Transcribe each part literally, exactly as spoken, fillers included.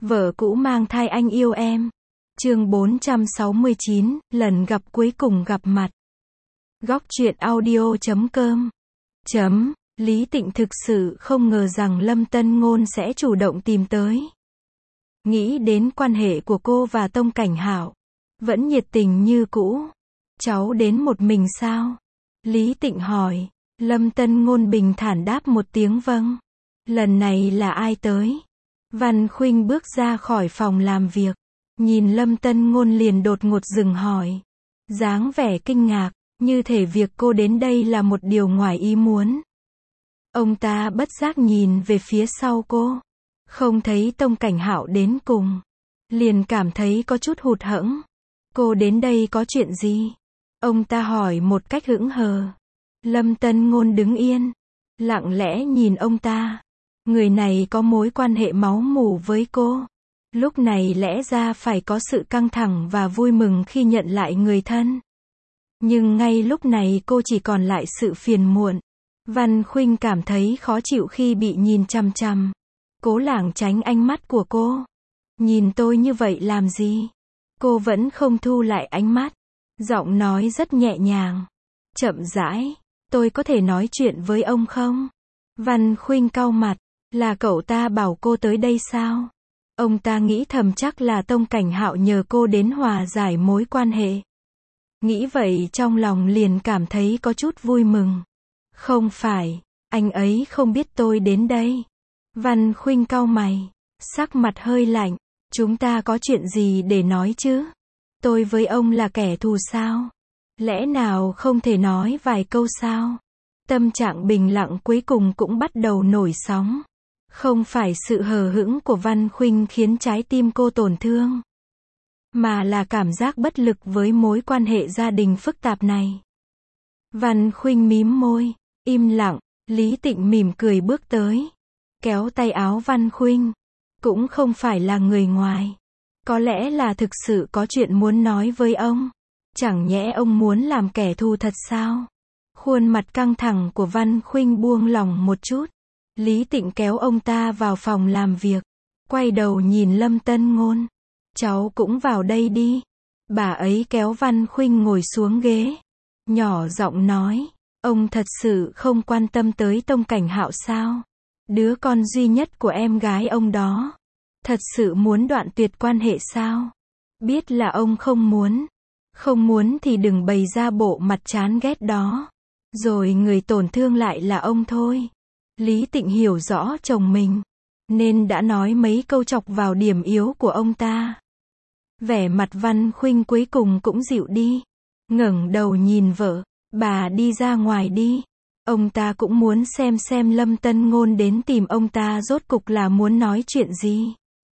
Vợ cũ mang thai anh yêu em. Chương bốn trăm sáu mươi chín, lần gặp cuối cùng gặp mặt. Góc truyện audio chấm com. Chấm, Lý Tịnh thực sự không ngờ rằng Lâm Tân Ngôn sẽ chủ động tìm tới. Nghĩ đến quan hệ của cô và Tông Cảnh Hạo, vẫn nhiệt tình như cũ. Cháu đến một mình sao? Lý Tịnh hỏi. Lâm Tân Ngôn bình thản đáp một tiếng vâng. Lần này là ai tới? Văn Khuynh bước ra khỏi phòng làm việc, nhìn Lâm Tân Ngôn liền đột ngột dừng hỏi. Dáng vẻ kinh ngạc, như thể việc cô đến đây là một điều ngoài ý muốn. Ông ta bất giác nhìn về phía sau cô, không thấy Tông Cảnh Hạo đến cùng, liền cảm thấy có chút hụt hẫng. Cô đến đây có chuyện gì? Ông ta hỏi một cách hững hờ. Lâm Tân Ngôn đứng yên, lặng lẽ nhìn ông ta. Người này có mối quan hệ máu mủ với cô. Lúc này lẽ ra phải có sự căng thẳng và vui mừng khi nhận lại người thân. Nhưng ngay lúc này cô chỉ còn lại sự phiền muộn. Văn Khuynh cảm thấy khó chịu khi bị nhìn chằm chằm. Cố lảng tránh ánh mắt của cô. Nhìn tôi như vậy làm gì? Cô vẫn không thu lại ánh mắt. Giọng nói rất nhẹ nhàng, chậm rãi. Tôi có thể nói chuyện với ông không? Văn Khuynh cau mặt. Là cậu ta bảo cô tới đây sao? Ông ta nghĩ thầm chắc là Tông Cảnh Hạo nhờ cô đến hòa giải mối quan hệ. Nghĩ vậy trong lòng liền cảm thấy có chút vui mừng. Không phải, anh ấy không biết tôi đến đây. Văn Khuynh cau mày, sắc mặt hơi lạnh. Chúng ta có chuyện gì để nói chứ? Tôi với ông là kẻ thù sao? Lẽ nào không thể nói vài câu sao? Tâm trạng bình lặng cuối cùng cũng bắt đầu nổi sóng. Không phải sự hờ hững của Văn Khuynh khiến trái tim cô tổn thương, mà là cảm giác bất lực với mối quan hệ gia đình phức tạp này. Văn Khuynh mím môi, im lặng. Lý Tịnh mỉm cười bước tới, kéo tay áo Văn Khuynh. Cũng không phải là người ngoài. Có lẽ là thực sự có chuyện muốn nói với ông. Chẳng nhẽ ông muốn làm kẻ thù thật sao? Khuôn mặt căng thẳng của Văn Khuynh buông lỏng một chút. Lý Tịnh kéo ông ta vào phòng làm việc, quay đầu nhìn Lâm Tân Ngôn. Cháu cũng vào đây đi. Bà ấy kéo Văn Khuynh ngồi xuống ghế, nhỏ giọng nói. Ông thật sự không quan tâm tới Tông Cảnh Hạo sao? Đứa con duy nhất của em gái ông đó. Thật sự muốn đoạn tuyệt quan hệ sao? Biết là ông không muốn. Không muốn thì đừng bày ra bộ mặt chán ghét đó. Rồi người tổn thương lại là ông thôi. Lý Tịnh hiểu rõ chồng mình, nên đã nói mấy câu chọc vào điểm yếu của ông ta. Vẻ mặt Văn Khuynh cuối cùng cũng dịu đi. Ngẩng đầu nhìn vợ. Bà đi ra ngoài đi. Ông ta cũng muốn xem xem Lâm Tân Ngôn đến tìm ông ta rốt cục là muốn nói chuyện gì.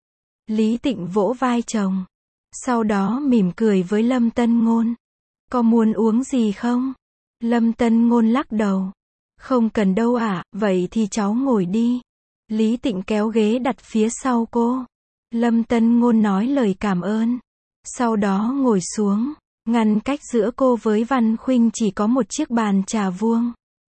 Lý Tịnh vỗ vai chồng, sau đó mỉm cười với Lâm Tân Ngôn. Có muốn uống gì không? Lâm Tân Ngôn lắc đầu. Không cần đâu ạ, vậy thì cháu ngồi đi. Lý Tịnh kéo ghế đặt phía sau cô. Lâm Tân Ngôn nói lời cảm ơn, sau đó ngồi xuống. Ngăn cách giữa cô với Văn Khuynh chỉ có một chiếc bàn trà vuông.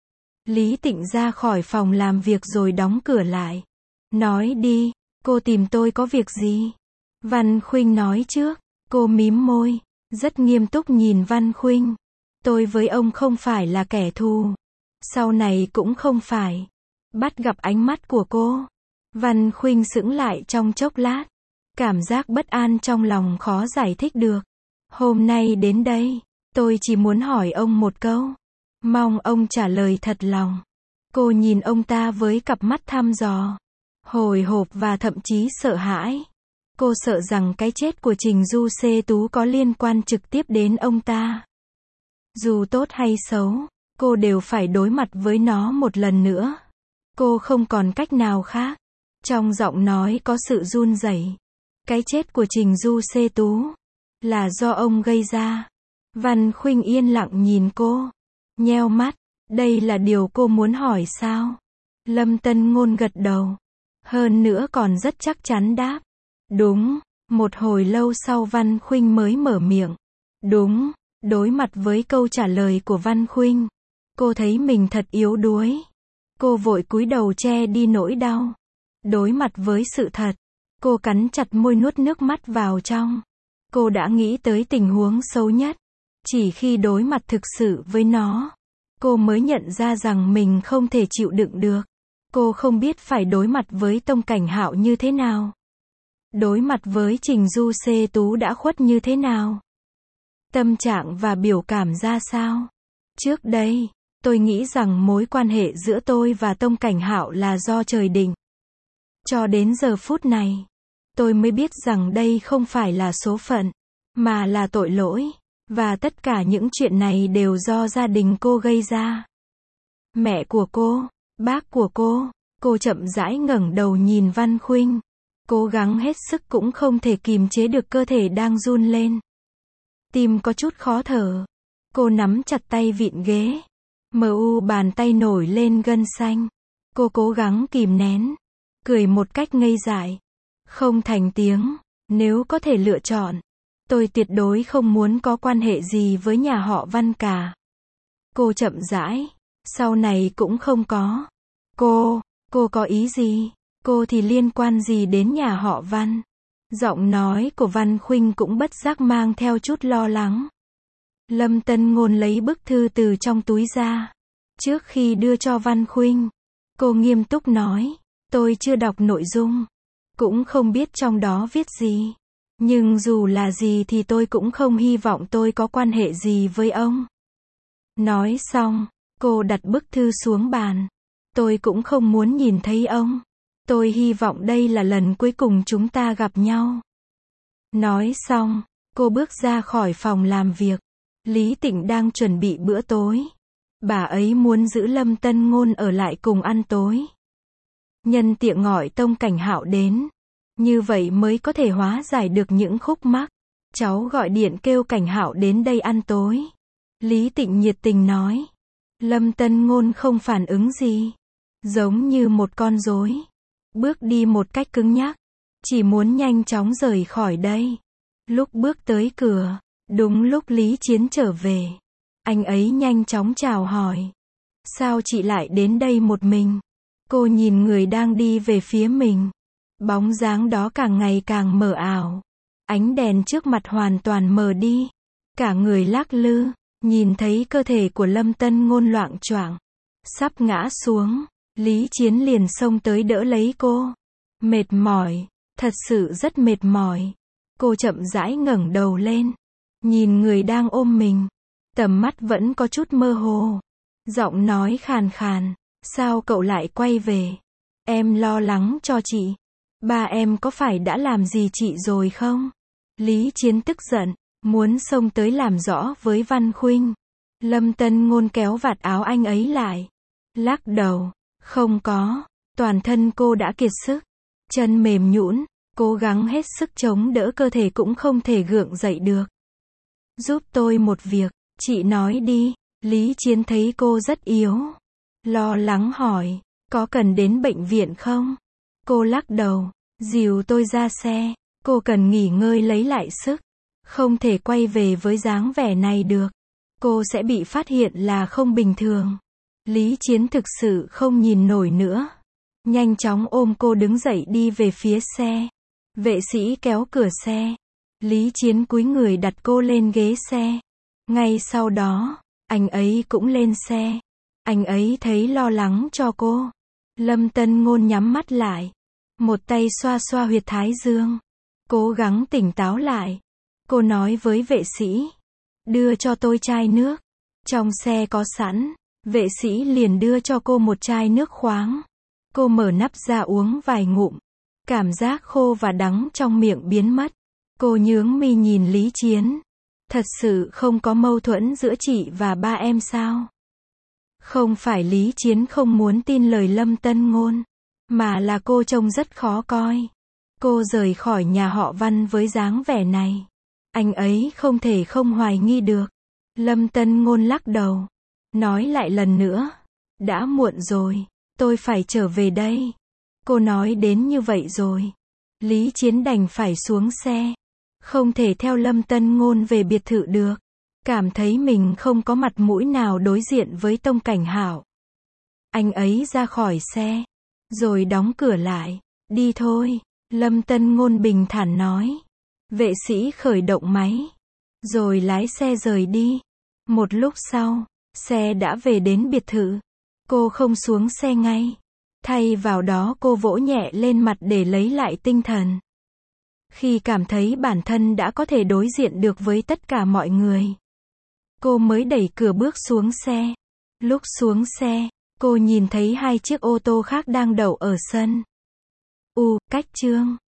Lý Tịnh ra khỏi phòng làm việc rồi đóng cửa lại. Nói đi, cô tìm tôi có việc gì? Văn Khuynh nói trước. Cô mím môi, rất nghiêm túc nhìn Văn Khuynh. Tôi với ông không phải là kẻ thù. Sau này cũng không phải. Bắt gặp ánh mắt của cô, Văn Khuynh sững lại trong chốc lát. Cảm giác bất an trong lòng khó giải thích được. Hôm nay đến đây, tôi chỉ muốn hỏi ông một câu. Mong ông trả lời thật lòng. Cô nhìn ông ta với cặp mắt thăm dò, hồi hộp và thậm chí sợ hãi. Cô sợ rằng cái chết của Trình Du Xê Tú có liên quan trực tiếp đến ông ta. Dù tốt hay xấu, cô đều phải đối mặt với nó một lần nữa. Cô không còn cách nào khác. Trong giọng nói có sự run rẩy. Cái chết của Trình Du Xê Tú là do ông gây ra. Văn Khuynh yên lặng nhìn cô, nheo mắt. Đây là điều cô muốn hỏi sao? Lâm Tân Ngôn gật đầu, hơn nữa còn rất chắc chắn đáp. Đúng. Một hồi lâu sau Văn Khuynh mới mở miệng. Đúng. Đối mặt với câu trả lời của Văn Khuynh, cô thấy mình thật yếu đuối. Cô vội cúi đầu che đi nỗi đau. Đối mặt với sự thật, Cô cắn chặt môi nuốt nước mắt vào trong. Cô đã nghĩ tới tình huống xấu nhất. Chỉ khi đối mặt thực sự với nó, cô mới nhận ra rằng mình không thể chịu đựng được. Cô không biết phải đối mặt với Tông Cảnh Hạo như thế nào. Đối mặt với Trình Du Xê Tú đã khuất như thế nào. Tâm trạng và biểu cảm ra sao. Trước đây, tôi nghĩ rằng mối quan hệ giữa tôi và Tông Cảnh Hạo là do trời định. Cho đến giờ phút này, tôi mới biết rằng đây không phải là số phận, mà là tội lỗi. Và tất cả những chuyện này đều do gia đình cô gây ra. Mẹ của cô, bác của cô. Cô chậm rãi ngẩng đầu nhìn Văn Khuynh. Cố gắng hết sức cũng không thể kìm chế được cơ thể đang run lên. Tim có chút khó thở. Cô nắm chặt tay vịn ghế. Mờ u bàn tay nổi lên gân xanh. Cô cố gắng kìm nén. Cười một cách ngây dại. Không thành tiếng. Nếu có thể lựa chọn, tôi tuyệt đối không muốn có quan hệ gì với nhà họ Văn cả. Cô chậm rãi. Sau này cũng không có. Cô, cô có ý gì? Cô thì liên quan gì đến nhà họ Văn? Giọng nói của Văn Khuynh cũng bất giác mang theo chút lo lắng. Lâm Tân Ngôn lấy bức thư từ trong túi ra. Trước khi đưa cho Văn Khuynh, cô nghiêm túc nói, tôi chưa đọc nội dung, cũng không biết trong đó viết gì. Nhưng dù là gì thì tôi cũng không hy vọng tôi có quan hệ gì với ông. Nói xong, cô đặt bức thư xuống bàn. Tôi cũng không muốn nhìn thấy ông. Tôi hy vọng đây là lần cuối cùng chúng ta gặp nhau. Nói xong, cô bước ra khỏi phòng làm việc. Lý Tịnh đang chuẩn bị bữa tối. Bà ấy muốn giữ Lâm Tân Ngôn ở lại cùng ăn tối. Nhân tiện gọi Tông Cảnh Hạo đến. Như vậy mới có thể hóa giải được những khúc mắc. Cháu gọi điện kêu Cảnh Hạo đến đây ăn tối. Lý Tịnh nhiệt tình nói. Lâm Tân Ngôn không phản ứng gì. Giống như một con rối. Bước đi một cách cứng nhắc. Chỉ muốn nhanh chóng rời khỏi đây. Lúc bước tới cửa, đúng lúc Lý Chiến trở về. Anh ấy nhanh chóng chào hỏi. Sao chị lại đến đây một mình? Cô nhìn người đang đi về phía mình. Bóng dáng đó càng ngày càng mờ ảo. Ánh đèn trước mặt hoàn toàn mờ đi. Cả người lắc lư. Nhìn thấy cơ thể của Lâm Tân Ngôn loạng choạng, sắp ngã xuống. Lý Chiến liền xông tới đỡ lấy cô. Mệt mỏi. Thật sự rất mệt mỏi. Cô chậm rãi ngẩng đầu lên. Nhìn người đang ôm mình. Tầm mắt vẫn có chút mơ hồ. Giọng nói khàn khàn. Sao cậu lại quay về? Em lo lắng cho chị. Ba em có phải đã làm gì chị rồi không? Lý Chiến tức giận. Muốn xông tới làm rõ với Văn Khuynh. Lâm Tân Ngôn kéo vạt áo anh ấy lại. Lắc đầu. Không có. Toàn thân cô đã kiệt sức. Chân mềm nhũn. Cố gắng hết sức chống đỡ cơ thể cũng không thể gượng dậy được. Giúp tôi một việc. Chị nói đi. Lý Chiến thấy cô rất yếu. Lo lắng hỏi. Có cần đến bệnh viện không? Cô lắc đầu. Dìu tôi ra xe. Cô cần nghỉ ngơi lấy lại sức. Không thể quay về với dáng vẻ này được. Cô sẽ bị phát hiện là không bình thường. Lý Chiến thực sự không nhìn nổi nữa. Nhanh chóng ôm cô đứng dậy đi về phía xe. Vệ sĩ kéo cửa xe. Lý Chiến cúi người đặt cô lên ghế xe. Ngay sau đó, anh ấy cũng lên xe. Anh ấy thấy lo lắng cho cô. Lâm Tân Ngôn nhắm mắt lại. Một tay xoa xoa huyệt thái dương. Cố gắng tỉnh táo lại. Cô nói với vệ sĩ. Đưa cho tôi chai nước. Trong xe có sẵn. Vệ sĩ liền đưa cho cô một chai nước khoáng. Cô mở nắp ra uống vài ngụm. Cảm giác khô và đắng trong miệng biến mất. Cô nhướng mi nhìn Lý Chiến. Thật sự không có mâu thuẫn giữa chị và ba em sao? Không phải Lý Chiến không muốn tin lời Lâm Tân Ngôn. Mà là cô trông rất khó coi. Cô rời khỏi nhà họ Văn với dáng vẻ này. Anh ấy không thể không hoài nghi được. Lâm Tân Ngôn lắc đầu. Nói lại lần nữa. Đã muộn rồi. Tôi phải trở về đây. Cô nói đến như vậy rồi. Lý Chiến đành phải xuống xe. Không thể theo Lâm Tân Ngôn về biệt thự được. Cảm thấy mình không có mặt mũi nào đối diện với Tông Cảnh Hạo. Anh ấy ra khỏi xe. Rồi đóng cửa lại. Đi thôi. Lâm Tân Ngôn bình thản nói. Vệ sĩ khởi động máy. Rồi lái xe rời đi. Một lúc sau, xe đã về đến biệt thự. Cô không xuống xe ngay. Thay vào đó cô vỗ nhẹ lên mặt để lấy lại tinh thần. Khi cảm thấy bản thân đã có thể đối diện được với tất cả mọi người, cô mới đẩy cửa bước xuống xe. Lúc xuống xe, cô nhìn thấy hai chiếc ô tô khác đang đậu ở sân. U, cách Trương.